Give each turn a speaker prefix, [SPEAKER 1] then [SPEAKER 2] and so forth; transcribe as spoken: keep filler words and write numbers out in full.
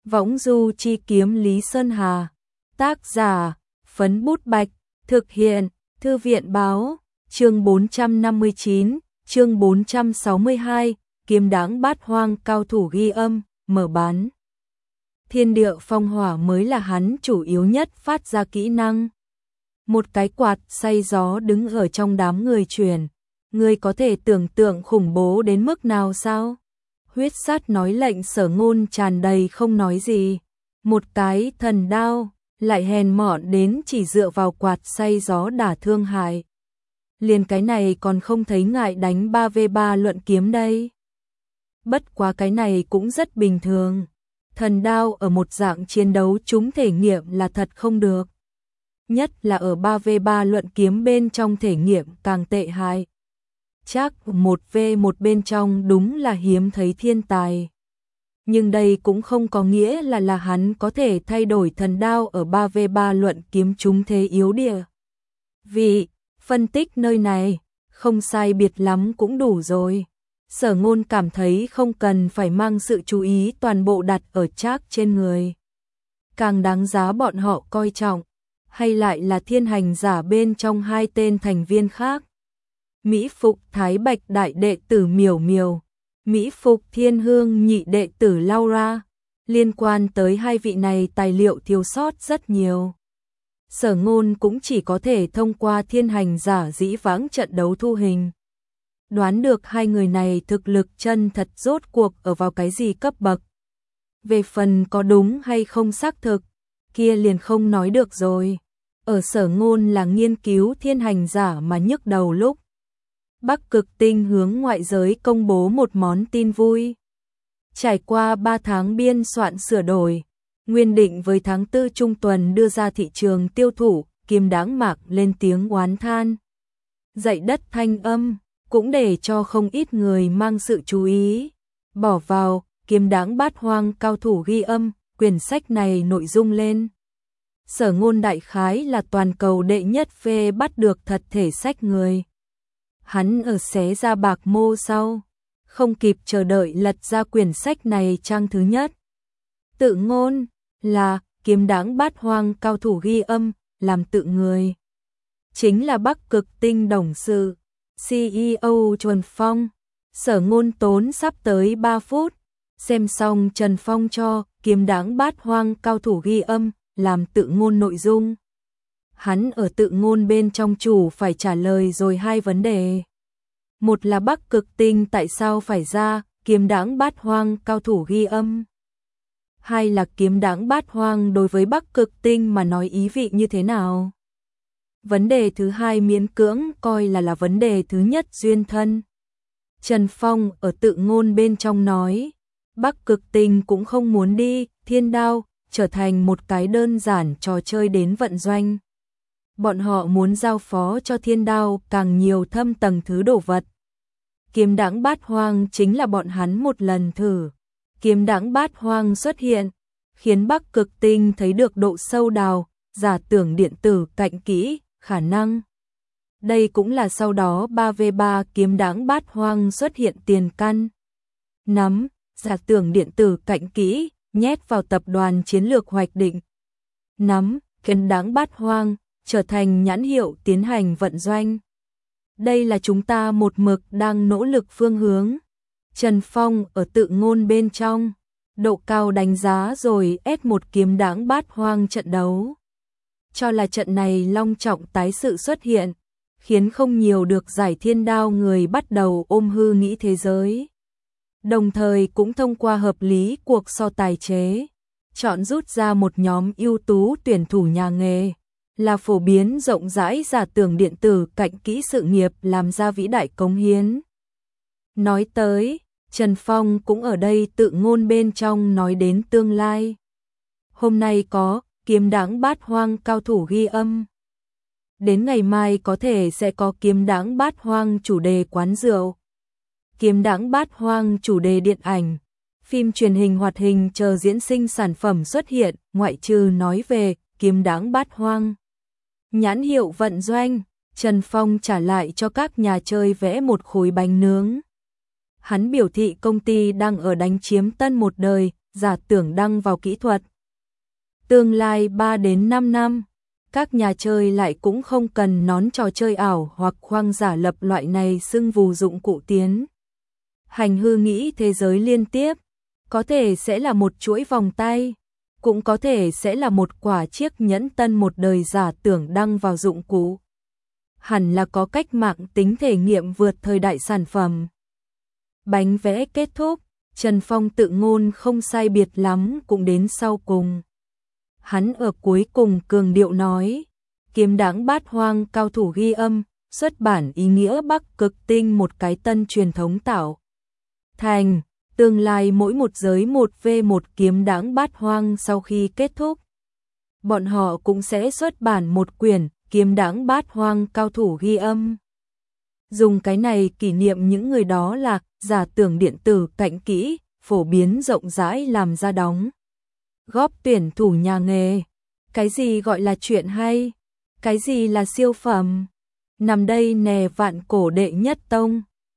[SPEAKER 1] Võng du chi kiếm Lý Sơn Hà. Tác giả, Phấn Bút Bạch. Thực hiện, Thư viện Báo. Chương bốn trăm năm mươi chín, chương bốn trăm sáu mươi hai, kiếm đáng bát hoang cao thủ ghi âm, mở bán. Thiên địa phong hỏa mới là hắn chủ yếu nhất phát ra kỹ năng. Một cái quạt xay gió đứng ở trong đám người truyền. Người có thể tưởng tượng khủng bố đến mức nào sao? Huyết sát nói lệnh Sở Ngôn tràn đầy không nói gì. Một cái thần đao, lại hèn mọn đến chỉ dựa vào quạt xay gió đả thương hại. Liền cái này còn không thấy ngại đánh ba vs ba luận kiếm đây. Bất quá cái này cũng rất bình thường. Thần đao ở một dạng chiến đấu chúng thể nghiệm là thật không được. Nhất là ở ba vs ba luận kiếm bên trong thể nghiệm càng tệ hại. Chắc một vs một bên trong đúng là hiếm thấy thiên tài. Nhưng đây cũng không có nghĩa là là hắn có thể thay đổi thần đao ở ba vs ba luận kiếm chúng thế yếu địa. Vì, phân tích nơi này, không sai biệt lắm cũng đủ rồi. Sở Ngôn cảm thấy không cần phải mang sự chú ý toàn bộ đặt ở Trác trên người. Càng đáng giá bọn họ coi trọng, hay lại là thiên hành giả bên trong hai tên thành viên khác. Mỹ Phục Thái Bạch đại đệ tử Miểu Miểu, Mỹ Phục Thiên Hương nhị đệ tử Laura. Liên quan tới hai vị này tài liệu thiếu sót rất nhiều. Sở Ngôn cũng chỉ có thể thông qua thiên hành giả dĩ vãng trận đấu thu hình. Đoán được hai người này thực lực chân thật rốt cuộc ở vào cái gì cấp bậc. Về phần có đúng hay không xác thực, kia liền không nói được rồi. Ở Sở Ngôn là nghiên cứu thiên hành giả mà nhức đầu lúc. Bắc Cực Tinh hướng ngoại giới công bố một món tin vui. Trải qua ba tháng biên soạn sửa đổi, nguyên định với tháng tư trung tuần đưa ra thị trường tiêu thụ, Kiếm Đáng Mạc lên tiếng oán than. Dậy đất thanh âm, cũng để cho không ít người mang sự chú ý. Bỏ vào, Kiếm Đáng bát hoang cao thủ ghi âm, quyển sách này nội dung lên. Sở Ngôn đại khái là toàn cầu đệ nhất phê bắt được thật thể sách người. Hắn ở xé ra bạc mô sau, không kịp chờ đợi lật ra quyển sách này trang thứ nhất. Tự ngôn là Kiếm Đáng bát hoang cao thủ ghi âm, làm tự người. Chính là Bắc Cực Tinh đồng sự, xê e ô Trần Phong. Sở Ngôn tốn sắp tới ba phút, xem xong Trần Phong cho Kiếm Đáng bát hoang cao thủ ghi âm, làm tự ngôn nội dung. Hắn ở tự ngôn bên trong chủ phải trả lời rồi hai vấn đề. Một là Bắc Cực Tinh tại sao phải ra Kiếm Đáng bát hoang cao thủ ghi âm. Hai là Kiếm Đáng bát hoang đối với Bắc Cực Tinh mà nói ý vị như thế nào. Vấn đề thứ hai miễn cưỡng coi là là vấn đề thứ nhất duyên thân. Trần Phong ở tự ngôn bên trong nói, Bắc Cực Tinh cũng không muốn đi thiên đao, trở thành một cái đơn giản trò chơi đến vận doanh. Bọn họ muốn giao phó cho thiên đao càng nhiều thâm tầng thứ đồ vật. Kiếm Đáng bát hoang chính là bọn hắn một lần thử. Kiếm Đáng bát hoang xuất hiện, khiến Bắc Cực Tinh thấy được độ sâu đào, giả tưởng điện tử cạnh kỹ, khả năng. Đây cũng là sau đó ba vs ba Kiếm Đáng bát hoang xuất hiện tiền căn. Nắm, giả tưởng điện tử cạnh kỹ, nhét vào tập đoàn chiến lược hoạch định. Nắm, Kiếm Đáng bát hoang, trở thành nhãn hiệu tiến hành vận doanh. Đây là chúng ta một mực đang nỗ lực phương hướng. Trần Phong ở tự ngôn bên trong, độ cao đánh giá rồi ép một Kiếm Đáng bát hoang trận đấu. Cho là trận này long trọng tái sự xuất hiện, khiến không nhiều được giải thiên đao người bắt đầu ôm hư nghĩ thế giới. Đồng thời cũng thông qua hợp lý cuộc so tài chế, chọn rút ra một nhóm ưu tú tuyển thủ nhà nghề, là phổ biến rộng rãi giả tưởng điện tử cạnh kỹ sự nghiệp làm ra vĩ đại cống hiến. Nói tới, Trần Phong cũng ở đây tự ngôn bên trong nói đến tương lai. Hôm nay có Kiếm Đáng bát hoang cao thủ ghi âm. Đến ngày mai có thể sẽ có Kiếm Đáng bát hoang chủ đề quán rượu. Kiếm Đáng bát hoang chủ đề điện ảnh, phim truyền hình hoạt hình chờ diễn sinh sản phẩm xuất hiện, ngoại trừ nói về Kiếm Đáng bát hoang. Nhãn hiệu vận doanh, Trần Phong trả lại cho các nhà chơi vẽ một khối bánh nướng. Hắn biểu thị công ty đang ở đánh chiếm tân một đời, giả tưởng đăng vào kỹ thuật. Tương lai ba đến năm năm, các nhà chơi lại cũng không cần nón trò chơi ảo hoặc khoang giả lập loại này xưng vù dụng cụ tiến. Hành hư nghĩ thế giới liên tiếp, có thể sẽ là một chuỗi vòng tay, cũng có thể sẽ là một quả chiếc nhẫn tân một đời giả tưởng đăng vào dụng cụ. Hẳn là có cách mạng tính thể nghiệm vượt thời đại sản phẩm. Bánh vẽ kết thúc, Trần Phong tự ngôn không sai biệt lắm cũng đến sau cùng. Hắn ở cuối cùng cường điệu nói, Kiếm Đãng Bát Hoang cao thủ ghi âm, xuất bản ý nghĩa Bắc Cực Tinh một cái tân truyền thống tạo thành, tương lai mỗi một giới một vs một Kiếm Đãng Bát Hoang sau khi kết thúc. Bọn họ cũng sẽ xuất bản một quyển Kiếm Đãng Bát Hoang cao thủ ghi âm. Dùng cái này kỷ niệm những người đó là giả tưởng điện tử cạnh kỹ, phổ biến rộng rãi làm ra đóng. Góp tuyển thủ nhà nghề. Cái gì gọi là chuyện hay? Cái gì là siêu phẩm? Nằm đây nè vạn cổ đệ nhất tông.